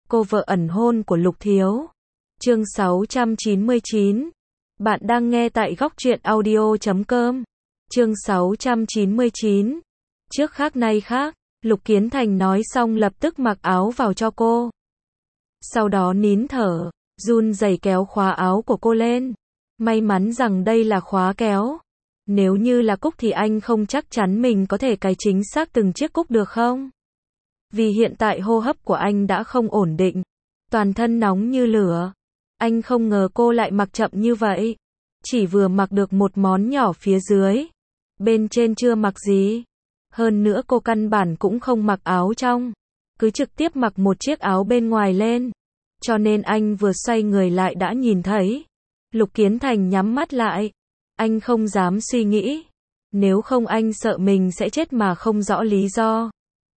cô vợ ẩn hôn của Lục Thiếu. Chương 699. Bạn đang nghe tại góc truyện audio.com. Chương 699. Trước khác nay khác, Lục Kiến Thành nói xong lập tức mặc áo vào cho cô. Sau đó nín thở, run rẩy kéo khóa áo của cô lên. May mắn rằng đây là khóa kéo. Nếu như là cúc thì anh không chắc chắn mình có thể cài chính xác từng chiếc cúc được không? Vì hiện tại hô hấp của anh đã không ổn định, toàn thân nóng như lửa. Anh không ngờ cô lại mặc chậm như vậy. Chỉ vừa mặc được một món nhỏ phía dưới. Bên trên chưa mặc gì. Hơn nữa cô căn bản cũng không mặc áo trong. Cứ trực tiếp mặc một chiếc áo bên ngoài lên. Cho nên anh vừa xoay người lại đã nhìn thấy. Lục Kiến Thành nhắm mắt lại. Anh không dám suy nghĩ. Nếu không anh sợ mình sẽ chết mà không rõ lý do.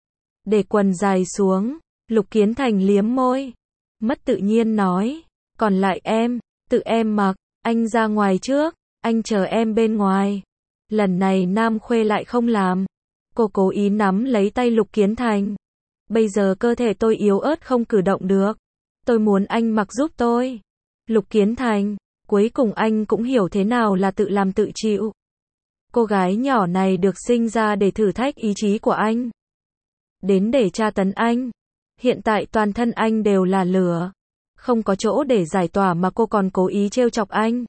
Để quần dài xuống, Lục Kiến Thành liếm môi. Mất tự nhiên nói. Còn lại em, tự em mặc, anh ra ngoài trước, anh chờ em bên ngoài. Lần này Nam Khuê lại không làm. Cô cố ý nắm lấy tay Lục Kiến Thành. Bây giờ cơ thể tôi yếu ớt không cử động được. Tôi muốn anh mặc giúp tôi. Lục Kiến Thành, cuối cùng anh cũng hiểu thế nào là tự làm tự chịu. Cô gái nhỏ này được sinh ra để thử thách ý chí của anh. Đến để tra tấn anh. Hiện tại toàn thân anh đều là lửa. Không có chỗ để giải tỏa mà cô còn cố ý trêu chọc anh.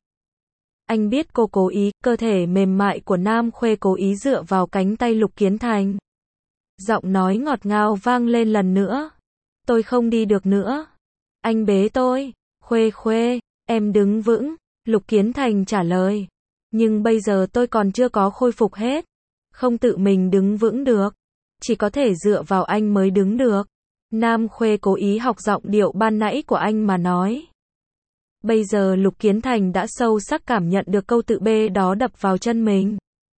Anh biết cô cố ý, cơ thể mềm mại của Nam Khuê cố ý dựa vào cánh tay Lục Kiến Thành. Giọng nói ngọt ngào vang lên lần nữa. Tôi không đi được nữa. Anh bế tôi. Khuê Khuê, em đứng vững. Lục Kiến Thành trả lời. Nhưng bây giờ tôi còn chưa có khôi phục hết. Không tự mình đứng vững được. Chỉ có thể dựa vào anh mới đứng được. Nam Khuê cố ý học giọng điệu ban nãy của anh mà nói. Bây giờ Lục Kiến Thành đã sâu sắc cảm nhận được câu tự bê đó đập vào chân mình.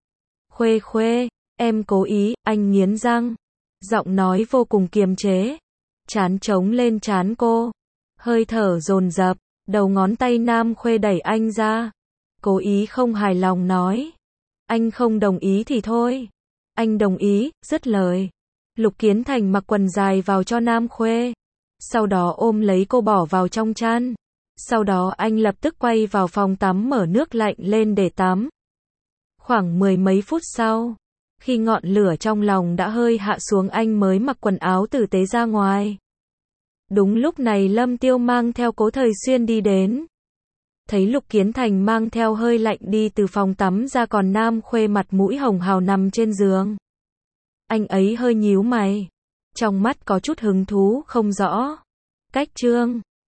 Khuê Khuê, em cố ý, anh nghiến răng. Giọng nói vô cùng kiềm chế. Trán trống lên trán cô. Hơi thở dồn dập, đầu ngón tay Nam Khuê đẩy anh ra. Cố ý không hài lòng nói. Anh không đồng ý thì thôi. Anh đồng ý, dứt lời. Lục Kiến Thành mặc quần dài vào cho Nam Khuê. Sau đó ôm lấy cô bỏ vào trong chăn. Sau đó anh lập tức quay vào phòng tắm mở nước lạnh lên để tắm. Khoảng mười mấy phút sau, khi ngọn lửa trong lòng đã hơi hạ xuống anh mới mặc quần áo tử tế ra ngoài. Đúng lúc này Lâm Tiêu mang theo Cố Thời Xuyên đi đến. Thấy Lục Kiến Thành mang theo hơi lạnh đi từ phòng tắm ra còn Nam Khuê mặt mũi hồng hào nằm trên giường. Anh ấy hơi nhíu mày. Trong mắt có chút hứng thú không rõ. Cách trương.